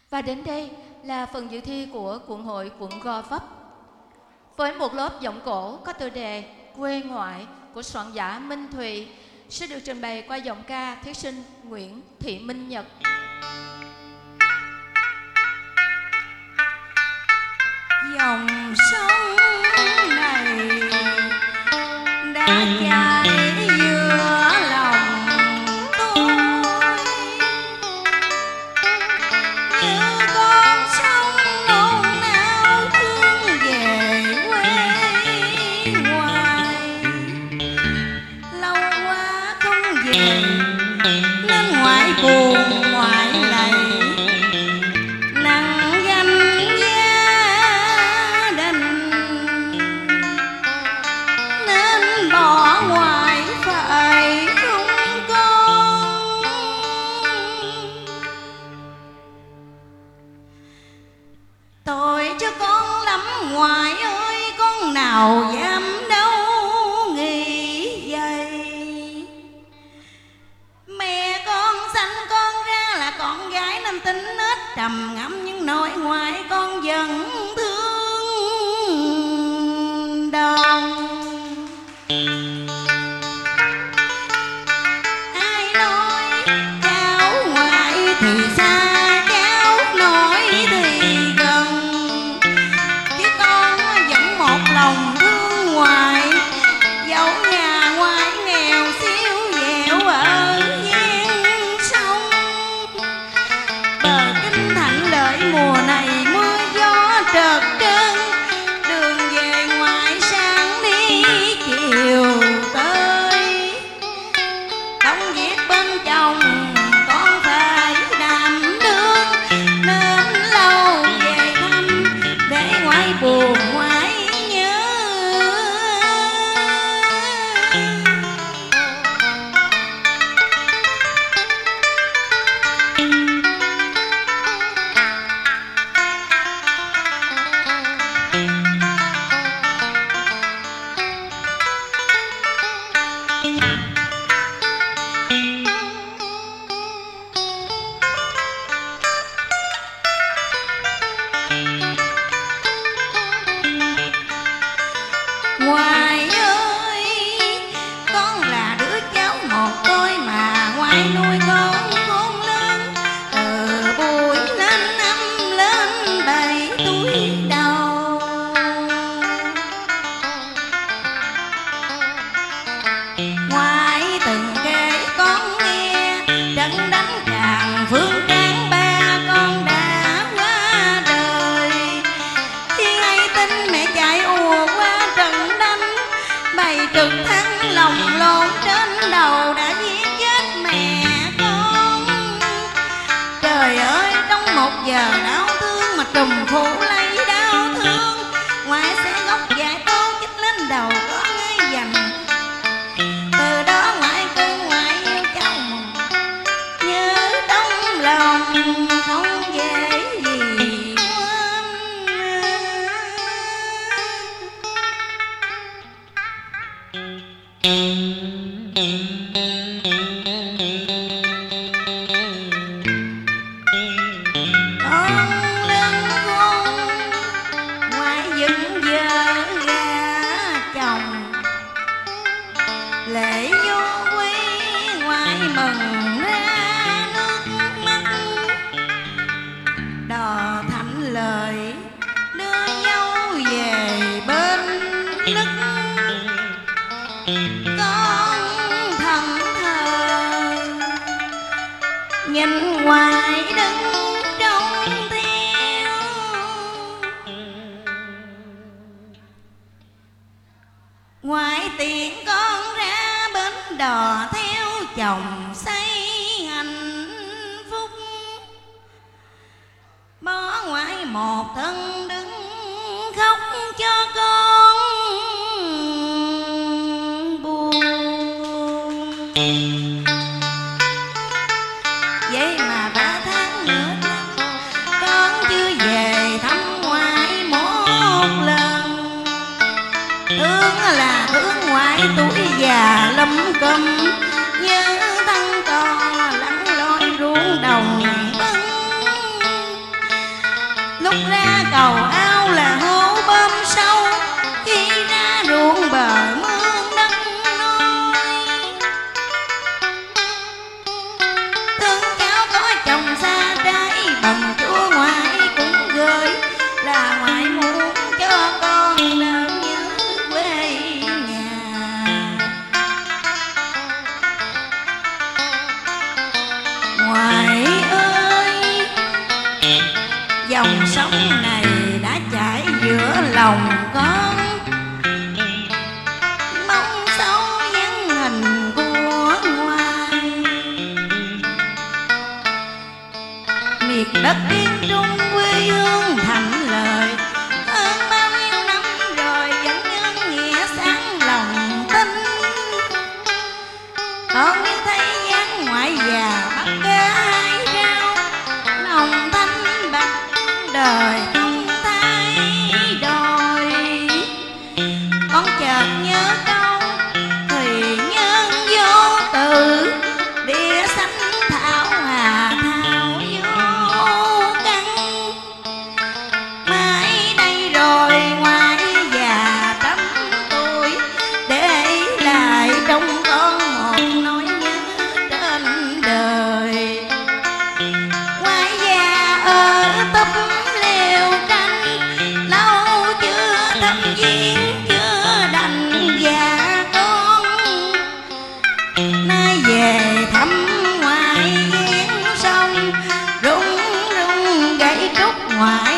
Và đến đây là phần dự thi của quận hội quận Gò Vấp. Với một lớp giọng cổ có tựa đề Quê Ngoại của soạn giả Minh Thùy sẽ được trình bày qua giọng ca thí sinh Nguyễn Thị Minh Nhật. Dòng sông này đã chảy giữa lòng tôi như con sông nôn nao thương về quê ngoài. Lâu quá không về nên ngoại buồn ngoại lạy, nặng gánh gia đình nên bỏ ngoại phải không con. Tội cho con lắm ngoại ơi, con nào dám đâu nghĩ vậy. Mẹ con sanh con ra là con gái nên tính nết trầm ngâm, nhưng nội ngoại con vẫn thương đồng. Ai nói cháu ngoại thì xa, cháu nội thì gần, chứ con vẫn một lòng thương ngoại. Dẫu nhà ngoại nghèo xíu dẻo ở ven sông, bờ Kinh Thạnh Lợi mùa này mưa gió trợt trơn, đường về ngoại sáng đi chiều tới. Công việc bên chồng con phải đảm đương, nên lâu về thăm để ngoại buồn ngoại nhớ. Ngoại ơi, con là đứa cháu một tôi mà ngoại nuôi con khôn lớn, từ buổi lên năm lên 7 tuổi đầu. Ngoại từng kể con nghe trận đánh Tràng Phương Tráng ba con đã qua đời. Khi hay tin mẹ chạy ùa qua trận đánh, bầy trực thăng lồng lộn trên đầu đã giết chết mẹ con. Trời ơi, trong một giờ đau thương mà trùm phủ lấy đau thương, ngoại sẽ gốc giải tố chích lên đầu con ấy dành. Từ đó ngoại cưng ngoại yêu cháu một, nhớ trong lòng không dễ gì con lên khôn. Ngoại dựng vợ gà chồng, lễ vô quý ngoại mừng ra nước mắt. Đò Thạnh Lợi đưa nhau về bên đất, con thần thờ nhìn ngoại đứng trông theo. Ngoại tiễn con ra bến đò theo chồng say hạnh phúc, bỏ ngoại một thân đứng khóc cho con buồn. Vậy mà 3 tháng nữa con chưa về thăm ngoại một lần. Thương là thương ngoại tuổi già lấm câm, nhớ thân cò lặn lội ruộng đồng bấn. lúc ra cầu ao là hố bơm sâu, khi ra ruộng bờ mương đất nôi. Thương cháu có chồng xa trái bằng chúa ngoại cũng gửi, là ngoại muốn cho con nợ nhớ quê nhà. Ngoại ơi, dòng sông này đã chảy giữa lòng con, mong sâu nhân hình của ngoại. Miệt đất Yên Trung quê hương thành lời, hơn bao nhiêu năm rồi vẫn nhân nghĩa sáng lòng tin. Còn như thấy dáng ngoại già bắt cá hai rau, lòng thanh bạc đời không thay đổi. Con chợt nhớ câu thùy nhân vô tự, địa sanh thảo hà thảo vô căn. Mãi đây rồi ngoại già trăm tuổi, để lại trong con một nỗi nhớ trên đời. Ngoại già ở túp liều tranh, lâu chưa thăm viếng chưa đành già con. Nay về thăm ngoại giếng sông, rung rung gậy trúc ngoại